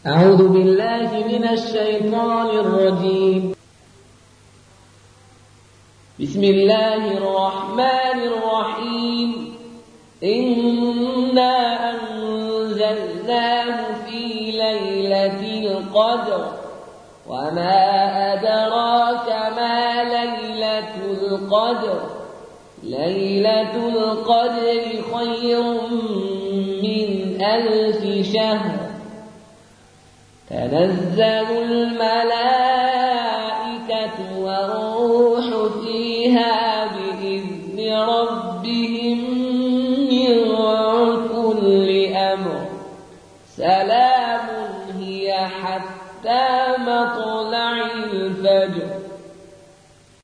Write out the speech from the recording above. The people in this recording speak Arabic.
أعوذ بالله من الشيطان الرجيم. بسم الله الرحمن الرحيم. إنا أنزلناه في ليلة القدر وما أدراك ما ليلة القدر. ليلة القدر خير من 1000 شهر. تنزل الملائكة والروح فيها بإذن ربهم من كل أمر. سلام هي حتى مطلع الفجر.